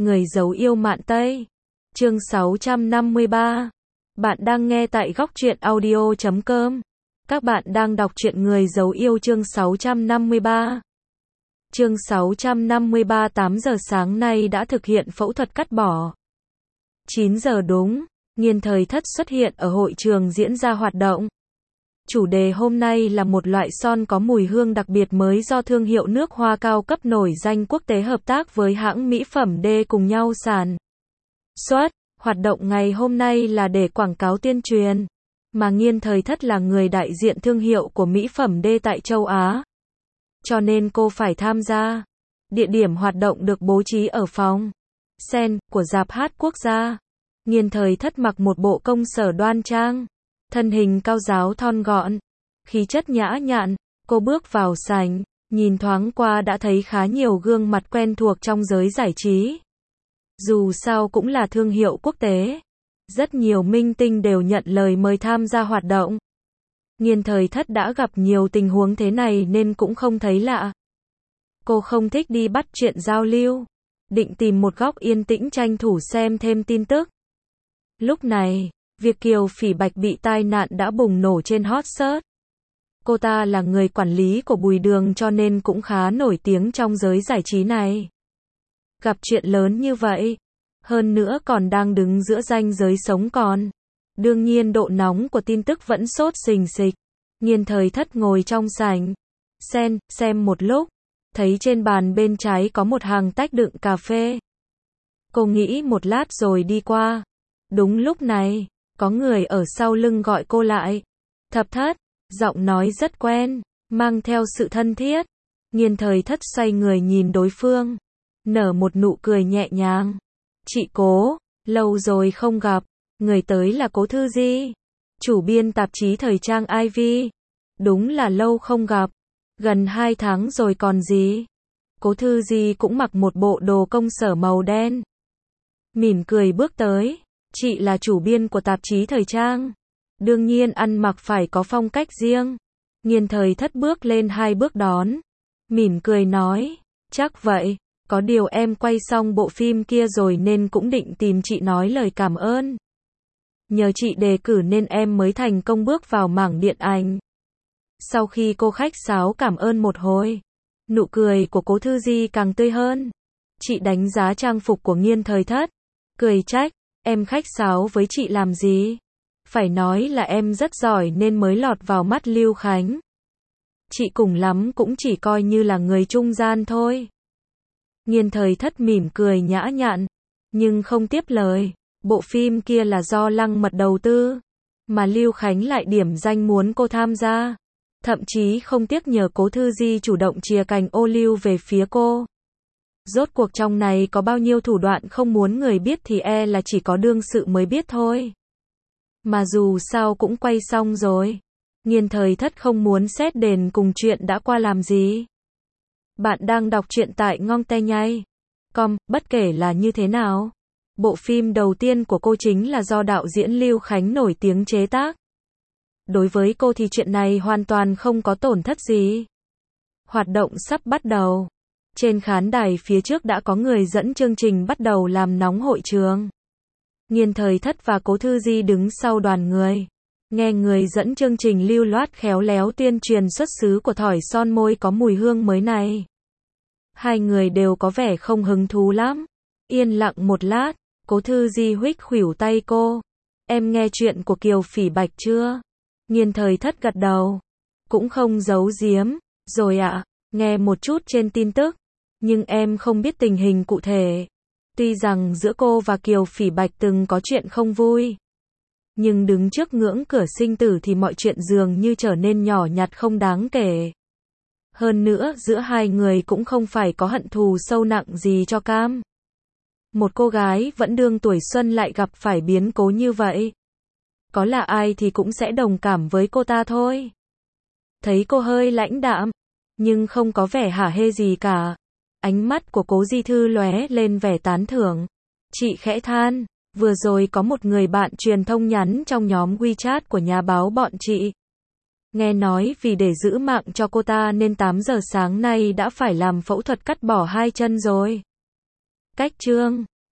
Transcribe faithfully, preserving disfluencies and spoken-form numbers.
Người giấu yêu mạn Tây. Chương sáu trăm năm mươi ba. Bạn đang nghe tại góc truyện audio chấm com. Các bạn đang đọc truyện Người giấu yêu chương sáu trăm năm mươi ba. Chương sáu trăm năm mươi ba. tám giờ sáng nay đã thực hiện phẫu thuật cắt bỏ. chín giờ đúng, Nghiên Thời Thất xuất hiện ở hội trường diễn ra hoạt động. Chủ đề hôm nay là một loại son có mùi hương đặc biệt mới do thương hiệu nước hoa cao cấp nổi danh quốc tế hợp tác với hãng mỹ phẩm D cùng nhau sản xuất. Hoạt động ngày hôm nay là để quảng cáo tuyên truyền, mà Nghiên Thời Thất là người đại diện thương hiệu của mỹ phẩm D tại châu Á, cho nên cô phải tham gia. Địa điểm hoạt động được bố trí ở phòng Sen của Dạp Hát Quốc gia. Nghiên Thời Thất mặc một bộ công sở đoan trang, thân hình cao ráo thon gọn, khí chất nhã nhặn. Cô bước vào sảnh, nhìn thoáng qua đã thấy khá nhiều gương mặt quen thuộc trong giới giải trí. Dù sao cũng là thương hiệu quốc tế, rất nhiều minh tinh đều nhận lời mời tham gia hoạt động. Nghiên Thời Thất đã gặp nhiều tình huống thế này nên cũng không thấy lạ. Cô không thích đi bắt chuyện giao lưu, định tìm một góc yên tĩnh tranh thủ xem thêm tin tức. Lúc này, việc Kiều Phỉ Bạch bị tai nạn đã bùng nổ trên hot search. Cô ta là người quản lý của Bùi Đường cho nên cũng khá nổi tiếng trong giới giải trí này. Gặp chuyện lớn như vậy, hơn nữa còn đang đứng giữa ranh giới sống còn, đương nhiên độ nóng của tin tức vẫn sốt sình sịch. Nghiên Thời Thất ngồi trong sảnh Sen, xem một lúc, thấy trên bàn bên trái có một hàng tách đựng cà phê. Cô nghĩ một lát rồi đi qua. Đúng lúc này, có người ở sau lưng gọi cô lại. Thập Thất, giọng nói rất quen, mang theo sự thân thiết. Nghiên Thời Thất xoay người nhìn đối phương, nở một nụ cười nhẹ nhàng. Chị Cố, lâu rồi không gặp. Người tới là Cố Thư Di, chủ biên tạp chí thời trang Ivy. Đúng là lâu không gặp, gần hai tháng rồi còn gì. Cố Thư Di cũng mặc một bộ đồ công sở màu đen, mỉm cười bước tới. Chị là chủ biên của tạp chí thời trang, đương nhiên ăn mặc phải có phong cách riêng. Nghiên Thời Thất bước lên hai bước đón, mỉm cười nói, chắc vậy, có điều em quay xong bộ phim kia rồi nên cũng định tìm chị nói lời cảm ơn. Nhờ chị đề cử nên em mới thành công bước vào mảng điện ảnh. Sau khi cô khách sáo cảm ơn một hồi, nụ cười của Cố Thư Di càng tươi hơn. Chị đánh giá trang phục của Nghiên Thời Thất, cười trách, em khách sáo với chị làm gì? Phải nói là em rất giỏi nên mới lọt vào mắt Lưu Khánh. Chị cùng lắm cũng chỉ coi như là người trung gian thôi. Nghiên Thời Thất mỉm cười nhã nhặn, nhưng không tiếp lời. Bộ phim kia là do Lăng Mật đầu tư, mà Lưu Khánh lại điểm danh muốn cô tham gia. Thậm chí không tiếc nhờ Cố Thư Di chủ động chìa cành ô liu về phía cô. Rốt cuộc trong này có bao nhiêu thủ đoạn không muốn người biết thì e là chỉ có đương sự mới biết thôi. Mà dù sao cũng quay xong rồi. Nghiên Thời Thất không muốn xét đền cùng chuyện đã qua làm gì. Bạn đang đọc truyện tại ngon te nhây com, bất kể là như thế nào. Bộ phim đầu tiên của cô chính là do đạo diễn Lưu Khánh nổi tiếng chế tác. Đối với cô thì chuyện này hoàn toàn không có tổn thất gì. Hoạt động sắp bắt đầu. Trên khán đài phía trước đã có người dẫn chương trình bắt đầu làm nóng hội trường. Nghiên Thời Thất và Cố Thư Di đứng sau đoàn người, nghe người dẫn chương trình lưu loát khéo léo tuyên truyền xuất xứ của thỏi son môi có mùi hương mới này. Hai người đều có vẻ không hứng thú lắm. Yên lặng một lát, Cố Thư Di huých khuỷu tay cô. Em nghe chuyện của Kiều Phỉ Bạch chưa? Nghiên Thời Thất gật đầu, cũng không giấu giếm. Rồi ạ, nghe một chút trên tin tức, nhưng em không biết tình hình cụ thể. Tuy rằng giữa cô và Kiều Phỉ Bạch từng có chuyện không vui, nhưng đứng trước ngưỡng cửa sinh tử thì mọi chuyện dường như trở nên nhỏ nhặt không đáng kể. Hơn nữa giữa hai người cũng không phải có hận thù sâu nặng gì cho cam. Một cô gái vẫn đương tuổi xuân lại gặp phải biến cố như vậy. Có là ai thì cũng sẽ đồng cảm với cô ta thôi. Thấy cô hơi lãnh đạm, nhưng không có vẻ hả hê gì cả. Ánh mắt của Cố Di Thư lóe lên vẻ tán thưởng. Chị khẽ than, vừa rồi có một người bạn truyền thông nhắn trong nhóm WeChat của nhà báo bọn chị. Nghe nói vì để giữ mạng cho cô ta nên tám giờ sáng nay đã phải làm phẫu thuật cắt bỏ hai chân rồi. Cách chương